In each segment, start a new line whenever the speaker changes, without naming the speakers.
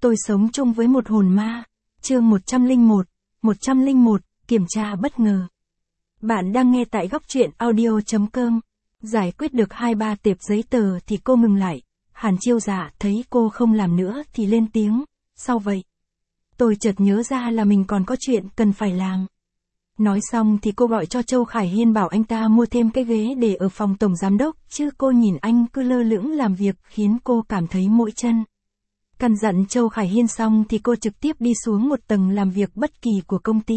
Tôi sống chung với một hồn ma. Chương 101, kiểm tra bất ngờ. Bạn đang nghe tại góc truyện audio.com. Giải quyết được 2-3 tệp giấy tờ thì cô ngừng lại. Hàn Chiêu Dạ thấy cô không làm nữa thì lên tiếng, sao vậy? Tôi chợt nhớ ra là mình còn có chuyện cần phải làm. Nói xong thì cô gọi cho Châu Khải Hiên bảo anh ta mua thêm cái ghế để ở phòng tổng giám đốc, chứ cô nhìn anh cứ lơ lửng làm việc khiến cô cảm thấy mỗi chân. Căn dặn Châu Khải Hiên xong thì cô trực tiếp đi xuống một tầng làm việc bất kỳ của công ty.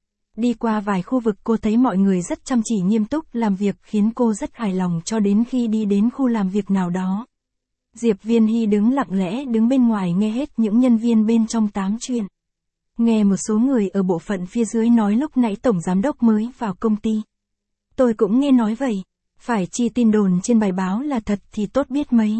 Đi qua vài khu vực cô thấy mọi người rất chăm chỉ nghiêm túc làm việc khiến cô rất hài lòng cho đến khi đi đến khu làm việc nào đó. Diệp Viên Hy đứng lặng lẽ đứng bên ngoài nghe hết những nhân viên bên trong tám chuyện. Nghe một số người ở bộ phận phía dưới nói lúc nãy tổng giám đốc mới vào công ty. Tôi cũng nghe nói vậy, phải chi tin đồn trên bài báo là thật thì tốt biết mấy.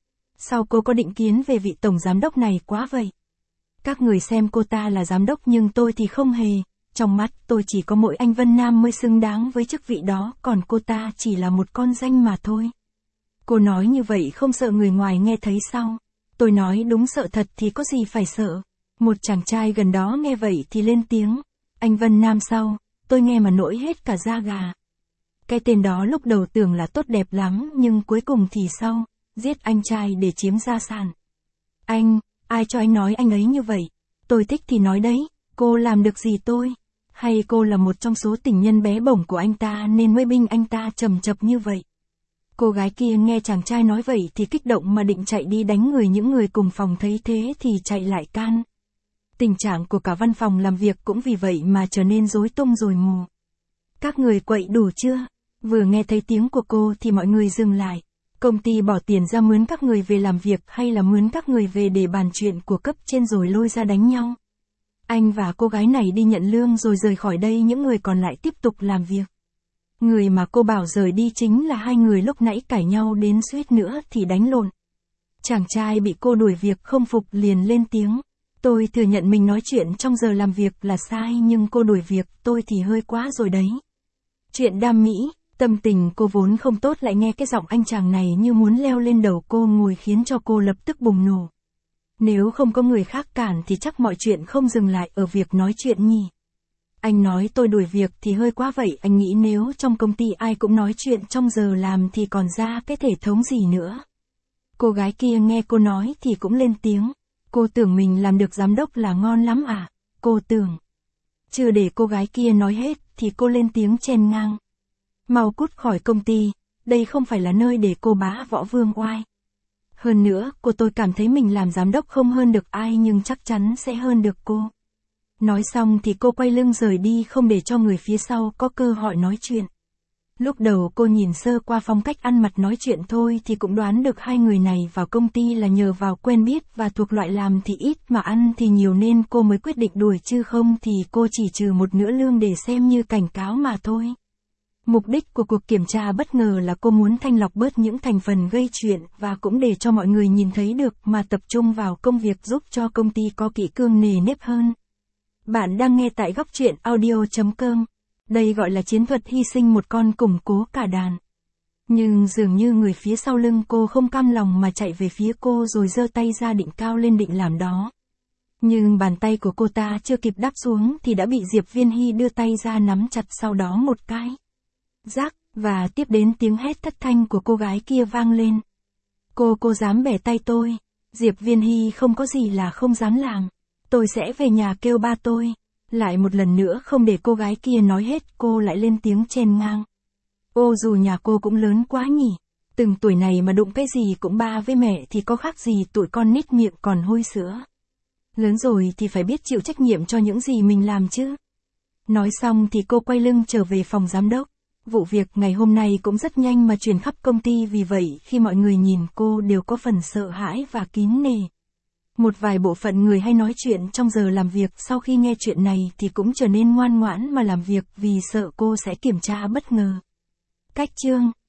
Sao cô có định kiến về vị tổng giám đốc này quá vậy? Các người xem cô ta là giám đốc nhưng tôi thì không hề, trong mắt tôi chỉ có mỗi anh Vân Nam mới xứng đáng với chức vị đó, còn cô ta chỉ là một con danh mà thôi. Cô nói như vậy không sợ người ngoài nghe thấy sao? Tôi nói đúng, sợ thật thì có gì phải sợ. Một chàng trai gần đó nghe vậy thì lên tiếng, anh Vân Nam sao? Tôi nghe mà nổi hết cả da gà. Cái tên đó lúc đầu tưởng là tốt đẹp lắm nhưng cuối cùng thì sao? Giết anh trai để chiếm gia sản. Anh, ai cho anh nói anh ấy như vậy? Tôi thích thì nói đấy, cô làm được gì tôi? Hay cô là một trong số tình nhân bé bỏng của anh ta nên mới binh anh ta trầm chập như vậy? Cô gái kia nghe chàng trai nói vậy thì kích động mà định chạy đi đánh người, những người cùng phòng thấy thế thì chạy lại can. Tình trạng của cả văn phòng làm việc cũng vì vậy mà trở nên rối tung rồi mù. Các người quậy đủ chưa? Vừa nghe thấy tiếng của cô thì mọi người dừng lại. Công ty bỏ tiền ra mướn các người về làm việc hay là mướn các người về để bàn chuyện của cấp trên rồi lôi ra đánh nhau? Anh và cô gái này đi nhận lương rồi rời khỏi đây, những người còn lại tiếp tục làm việc. Người mà cô bảo rời đi chính là hai người lúc nãy cãi nhau đến suýt nữa thì đánh lộn. Chàng trai bị cô đuổi việc không phục liền lên tiếng. Tôi thừa nhận mình nói chuyện trong giờ làm việc là sai nhưng cô đuổi việc tôi thì hơi quá rồi đấy. Chuyện đam mỹ, tâm tình cô vốn không tốt lại nghe cái giọng anh chàng này như muốn leo lên đầu cô ngồi khiến cho cô lập tức bùng nổ. Nếu không có người khác cản thì chắc mọi chuyện không dừng lại ở việc nói chuyện nhỉ. Anh nói tôi đuổi việc thì hơi quá vậy, anh nghĩ nếu trong công ty ai cũng nói chuyện trong giờ làm thì còn ra cái thể thống gì nữa. Cô gái kia nghe cô nói thì cũng lên tiếng. Cô tưởng mình làm được giám đốc là ngon lắm à? Cô tưởng. Chưa để cô gái kia nói hết thì cô lên tiếng chen ngang. Mau cút khỏi công ty, đây không phải là nơi để cô bá võ vương oai. Hơn nữa, tôi cảm thấy mình làm giám đốc không hơn được ai nhưng chắc chắn sẽ hơn được cô. Nói xong thì cô quay lưng rời đi không để cho người phía sau có cơ hội nói chuyện. Lúc đầu cô nhìn sơ qua phong cách ăn mặc nói chuyện thôi thì cũng đoán được hai người này vào công ty là nhờ vào quen biết và thuộc loại làm thì ít mà ăn thì nhiều nên cô mới quyết định đuổi, chứ không thì cô chỉ trừ một nửa lương để xem như cảnh cáo mà thôi. Mục đích của cuộc kiểm tra bất ngờ là cô muốn thanh lọc bớt những thành phần gây chuyện và cũng để cho mọi người nhìn thấy được mà tập trung vào công việc giúp cho công ty có kỷ cương nề nếp hơn. Bạn đang nghe tại góc truyện audio.com. Đây gọi là chiến thuật hy sinh một con củng cố cả đàn. Nhưng dường như người phía sau lưng cô không cam lòng mà chạy về phía cô rồi giơ tay ra định cao lên định làm đó. Nhưng bàn tay của cô ta chưa kịp đáp xuống thì đã bị Diệp Viên Hy đưa tay ra nắm chặt, sau đó một cái. Rắc, và tiếp đến tiếng hét thất thanh của cô gái kia vang lên. Cô dám bẻ tay tôi? Diệp Viên Hy không có gì là không dám làm. Tôi sẽ về nhà kêu ba tôi. Lại một lần nữa không để cô gái kia nói hết, cô lại lên tiếng chen ngang. Ô, dù nhà cô cũng lớn quá nhỉ. Từng tuổi này mà đụng cái gì cũng ba với mẹ thì có khác gì tụi con nít miệng còn hôi sữa. Lớn rồi thì phải biết chịu trách nhiệm cho những gì mình làm chứ. Nói xong thì cô quay lưng trở về phòng giám đốc. Vụ việc ngày hôm nay cũng rất nhanh mà truyền khắp công ty, vì vậy khi mọi người nhìn cô đều có phần sợ hãi và kín nể. Một vài bộ phận người hay nói chuyện trong giờ làm việc sau khi nghe chuyện này thì cũng trở nên ngoan ngoãn mà làm việc vì sợ cô sẽ kiểm tra bất ngờ. Cách chương